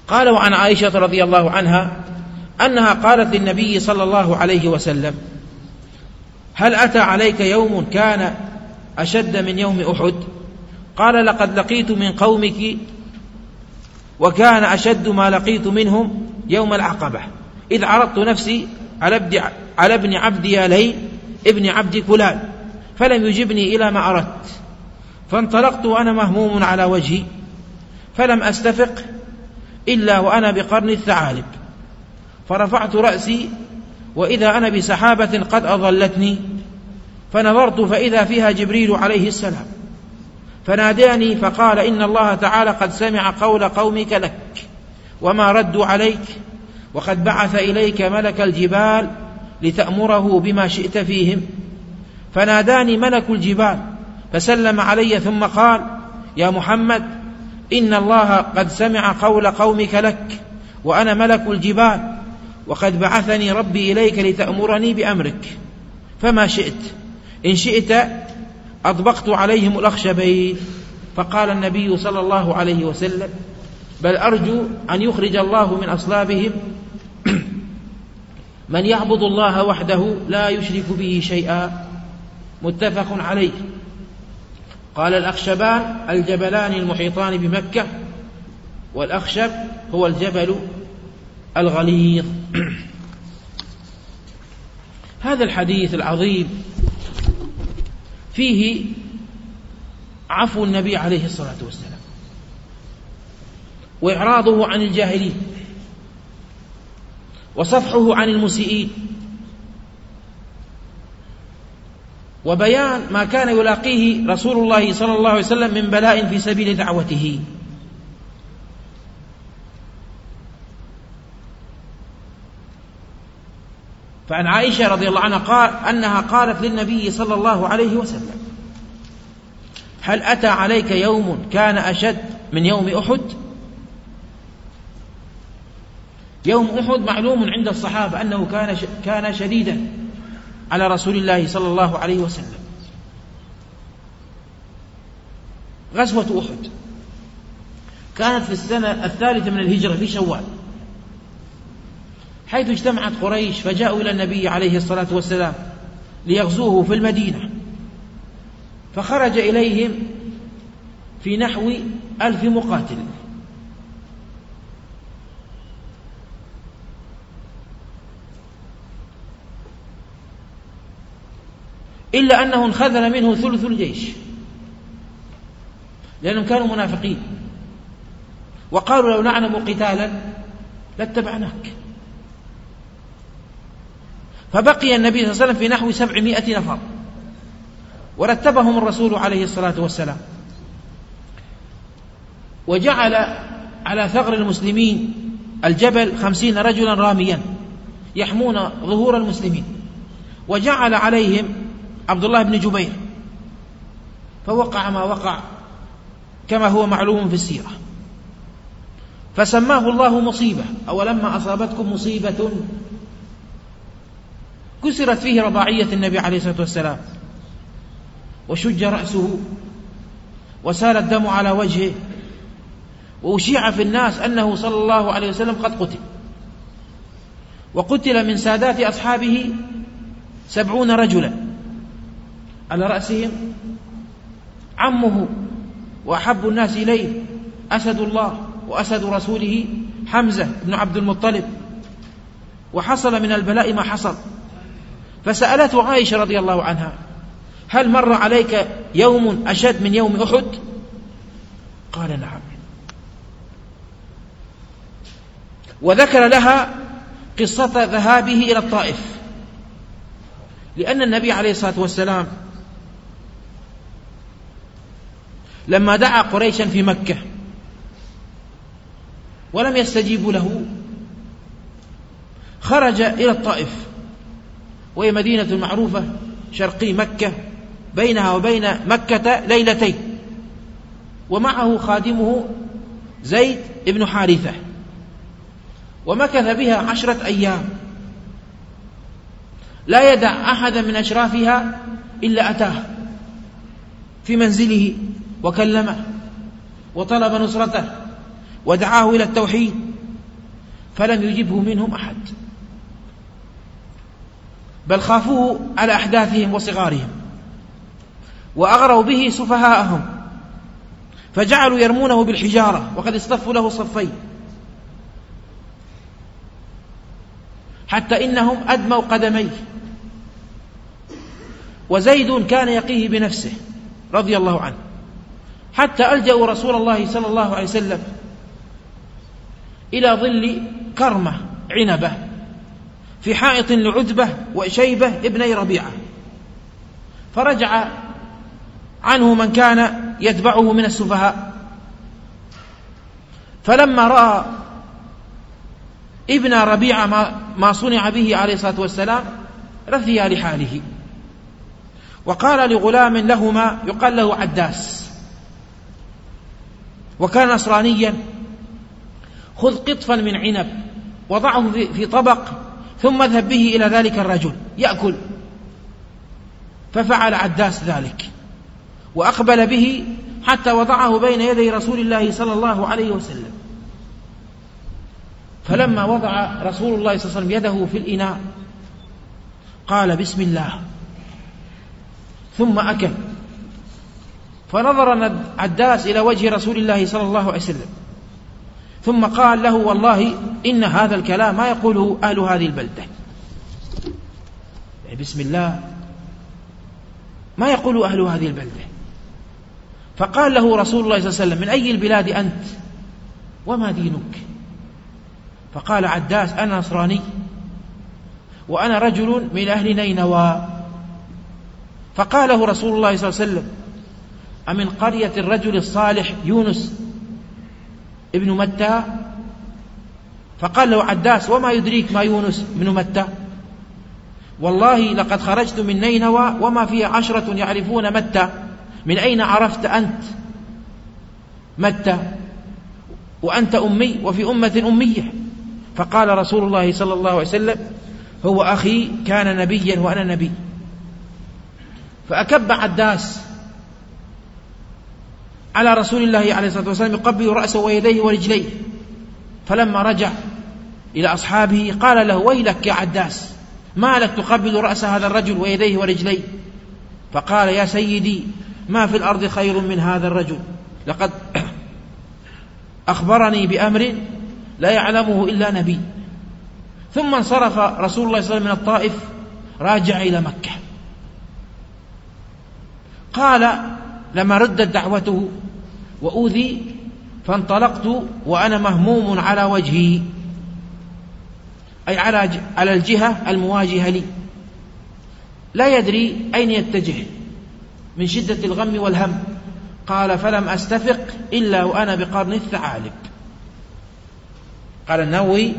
قال: وعن عائشة رضي الله عنها أنها قالت للنبي صلى الله عليه وسلم: هل أتى عليك يوم كان أشد من يوم أحد؟ قال: لقد لقيت من قومك وكان أشد ما لقيت منهم يوم العقبة، إذ عرضت نفسي على ابن عبد ياليل ابن عبد كلال فلم يجبني إلى ما أردت، فانطلقت وأنا مهموم على وجهي، فلم أستفق إلا وأنا بقرن الثعالب، فرفعت رأسي وإذا أنا بسحابة قد أظلتني، فنظرت فإذا فيها جبريل عليه السلام، فناداني فقال: إن الله تعالى قد سمع قول قومك لك وما ردوا عليك، وقد بعث إليك ملك الجبال لتأمره بما شئت فيهم. فناداني ملك الجبال فسلم علي ثم قال: يا محمد، إن الله قد سمع قول قومك لك وأنا ملك الجبال، وقد بعثني ربي إليك لتأمرني بأمرك، فما شئت، إن شئت أطبقت عليهم الأخشبين. فقال النبي صلى الله عليه وسلم: بل أرجو أن يخرج الله من أصلابهم من يعبد الله وحده لا يشرك به شيئا. متفق عليه. قال: الأخشبان الجبلان المحيطان بمكة، والأخشب هو الجبل الغليظ. هذا الحديث العظيم فيه عفو النبي عليه الصلاة والسلام وإعراضه عن الجاهلين وصفحه عن المسيئين، وبيان ما كان يلاقيه رسول الله صلى الله عليه وسلم من بلاء في سبيل دعوته. فعن عائشة رضي الله عنها أنها قالت للنبي صلى الله عليه وسلم: هل أتى عليك يوم كان أشد من يوم أحد؟ يوم أحد معلوم عند الصحابة أنه كان شديدا على رسول الله صلى الله عليه وسلم. غزوة أحد كانت في السنة 3 من الهجرة في شوال، حيث اجتمعت قريش فجاءوا إلى النبي عليه الصلاة والسلام ليغزوه في المدينة، فخرج إليهم في نحو 1000 مقاتل، إلا أنه انخذل منه ثلث الجيش، لأنهم كانوا منافقين وقالوا: لو نعلم قتالا لاتبعناك. فبقي النبي صلى الله عليه وسلم في نحو 700 نفر، ورتبهم الرسول عليه الصلاة والسلام، وجعل على ثغر المسلمين الجبل 50 رجلا راميا يحمون ظهور المسلمين، وجعل عليهم عبد الله بن جبير، فوقع ما وقع كما هو معلوم في السيرة، فسماه الله مصيبة: أولما أصابتكم مصيبة كسرت فيه رباعية النبي عليه الصلاة والسلام، وشج رأسه، وسال الدم على وجهه، وأشيع في الناس أنه صلى الله عليه وسلم قد قتل، وقتل من سادات أصحابه 70 رجلا، على رأسهم عمه وأحب الناس إليه أسد الله وأسد رسوله حمزة بن عبد المطلب. وحصل من البلاء ما حصل. فسألته عائشة رضي الله عنها: هل مر عليك يوم أشد من يوم أحد؟ قال: نعم. وذكر لها قصة ذهابه إلى الطائف، لأن النبي عليه الصلاة والسلام لما دعا قريشا في مكة ولم يستجيبوا له، خرج إلى الطائف، وهي مدينة معروفة شرقي مكة، بينها وبين مكة ليلتين، ومعه خادمه زيد بن حارثة، ومكث بها 10 أيام، لا يدع أحدا من أشرافها إلا أتاه في منزله وكلمه وطلب نصرته ودعاه إلى التوحيد فلم يجبه منهم أحد، بل خافوه على أحداثهم وصغارهم، وأغروا به سفهاءهم، فجعلوا يرمونه بالحجارة وقد اصطفوا له صفين، حتى إنهم أدموا قدميه. وزيد كان يقيه بنفسه رضي الله عنه، حتى ألجأوا رسول الله صلى الله عليه وسلم إلى ظل كرمة عنبة في حائط لعتبة وشيبة ابني ربيعة، فرجع عنه من كان يتبعه من السفهاء. فلما رأى ابن ربيعة ما صنع به عليه الصلاة والسلام رثي لحاله، وقال لغلام لهما يقال له عداس وكان نصرانيا: خذ قطفا من عنب وضعه في طبق ثم اذهب به إلى ذلك الرجل يأكل. ففعل عداس ذلك وأقبل به حتى وضعه بين يدي رسول الله صلى الله عليه وسلم. فلما وضع رسول الله صلى الله عليه وسلم يده في الإناء قال: بسم الله، ثم أكل. فنظر عداس إلى وجه رسول الله صلى الله عليه وسلم ثم قال له: والله إن هذا الكلام ما يقوله أهل هذه البلدة، يعني بسم الله ما يقول أهل هذه البلدة. فقال له رسول الله صلى الله عليه وسلم: من أي البلاد أنت وما دينك؟ فقال عداس: أنا نصراني وأنا رجل من أهل نينوى. فقال له رسول الله صلى الله عليه وسلم: أمن قرية الرجل الصالح يونس ابن متى؟ فقال له عداس: وما يدريك ما يونس ابن متى؟ والله لقد خرجت من نينوى وما فيها 10 يعرفون متى. من أين عرفت أنت متى وأنت أمي وفي أمة أمية؟ فقال رسول الله صلى الله عليه وسلم: هو أخي كان نبيا وأنا نبي. فأكب عداس على رسول الله عليه الصلاة والسلام يقبل رأسه ويديه ورجليه. فلما رجع إلى أصحابه قال له: ويلك يا عداس، ما لك تقبل رأس هذا الرجل ويديه ورجليه؟ فقال: يا سيدي، ما في الأرض خير من هذا الرجل، لقد أخبرني بأمر لا يعلمه إلا نبي. ثم انصرف رسول الله صلى الله عليه وسلم من الطائف راجع إلى مكة. قال: لما ردت دعوته وأوذي فانطلقت وأنا مهموم على وجهي، أي على الجهة المواجهة لي، لا يدري أين يتجه من شدة الغم والهم. قال: فلم أستفق إلا وأنا بقرن الثعالب. قال النووي: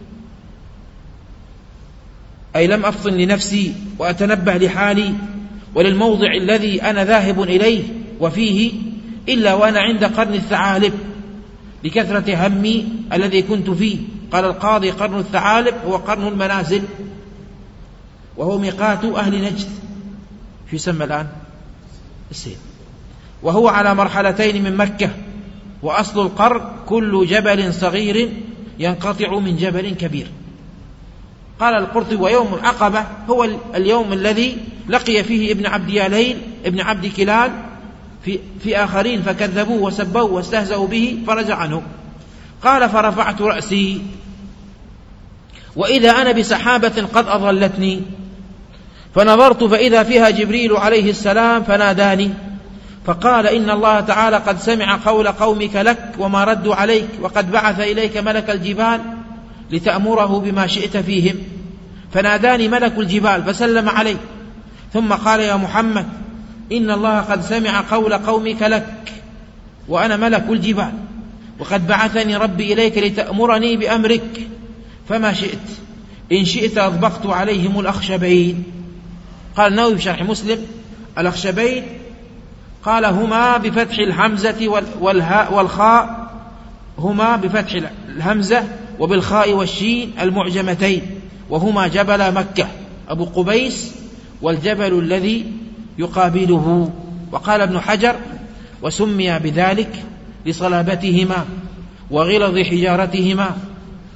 أي لم أفطن لنفسي وأتنبه لحالي وللموضع الذي أنا ذاهب إليه وفيه إلا وأنا عند قرن الثعالب لكثرة همي الذي كنت فيه. قال القاضي: قرن الثعالب هو قرن المنازل، وهو ميقات أهل نجد، في يسمى الآن السين، وهو على مرحلتين من مكة. وأصل القرن كل جبل صغير ينقطع من جبل كبير. قال القرطبي: ويوم العقبة هو اليوم الذي لقي فيه ابن عبد ياليل ابن عبد كلال في آخرين فكذبوه وسبوه واستهزأوا به فرجع عنه. قال: فرفعت رأسي وإذا أنا بسحابة قد أظلتني، فنظرت فإذا فيها جبريل عليه السلام فناداني فقال: إن الله تعالى قد سمع قول قومك لك وما ردوا عليك، وقد بعث إليك ملك الجبال لتأمره بما شئت فيهم. فناداني ملك الجبال فسلم عليه، ثم قال: يا محمد، إن الله قد سمع قول قومك لك وأنا ملك الجبال، وقد بعثني ربي إليك لتأمرني بأمرك، فما شئت، إن شئت أطبقت عليهم الأخشبين. قال النووي في شرح مسلم: الأخشبين قال هما بفتح الحمزة والهاء والخاء، هما بفتح الهمزة وبالخاء والشين المعجمتين، وهما جبل مكة أبو قبيس والجبل الذي يقابله. وقال ابن حجر: وسمي بذلك لصلابتهما وغلظ حجارتهما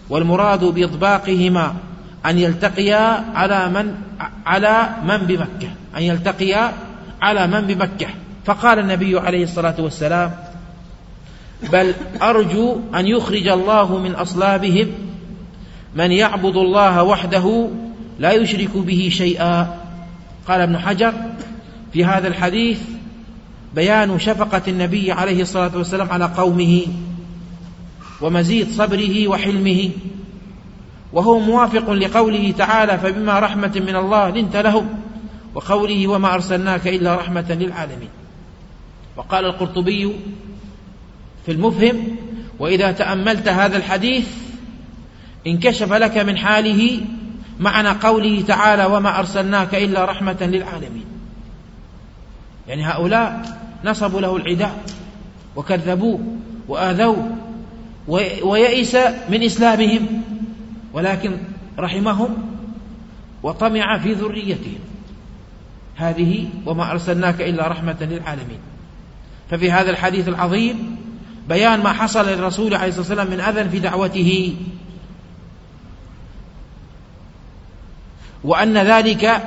والمراد بإطباقهما أن يلتقيا على من بمكة، أن يلتقيا على من بمكة. فقال النبي عليه الصلاة والسلام: بل أرجو أن يخرج الله من أصلابهم من يعبد الله وحده لا يشرك به شيئا. قال ابن حجر في هذا الحديث بيان شفقة النبي عليه الصلاة والسلام على قومه ومزيد صبره وحلمه، وهو موافق لقوله تعالى: فبما رحمة من الله لنت لهم، وقوله: وما أرسلناك إلا رحمة للعالمين. وقال القرطبي في المفهم: وإذا تأملت هذا الحديث انكشف لك من حاله معنى قوله تعالى: وما أرسلناك إلا رحمة للعالمين. يعني هؤلاء نصبوا له العداء وكذبوه وآذوه ويئس من إسلامهم، ولكن رحمهم وطمع في ذريتهم. هذه وما أرسلناك إلا رحمة للعالمين. ففي هذا الحديث العظيم بيان ما حصل للرسول عليه الصلاة والسلام من أذى في دعوته، وأن ذلك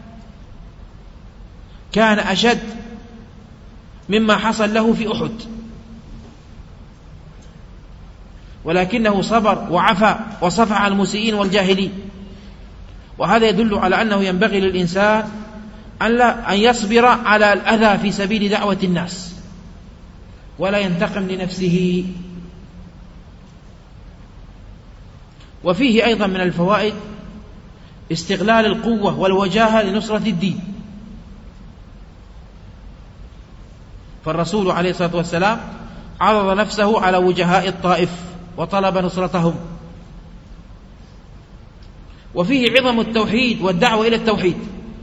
كان أشد مما حصل له في أحد، ولكنه صبر وعفى وصفح عن المسيئين والجاهلين. وهذا يدل على أنه ينبغي للإنسان أن يصبر على الأذى في سبيل دعوة الناس ولا ينتقم لنفسه. وفيه أيضا من الفوائد استغلال القوة والوجاهة لنصرة الدين. فالرسول عليه الصلاة والسلام عرض نفسه على وجهاء الطائف وطلب نصرتهم. وفيه عظم التوحيد والدعوة إلى التوحيد،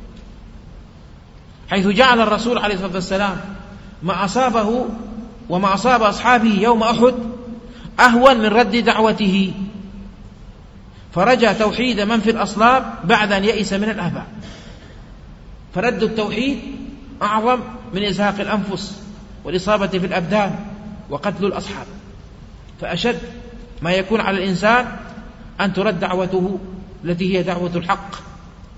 حيث جعل الرسول عليه الصلاة والسلام ما أصابه وما أصاب أصحابه يوم أحد أهون من رد دعوته، فرجى توحيد من في الأصلاب بعد أن يئس من الآباء. فرد التوحيد أعظم من إزهاق الأنفس والإصابة في الأبدان وقتل الأصحاب. فأشد ما يكون على الإنسان أن ترد دعوته التي هي دعوة الحق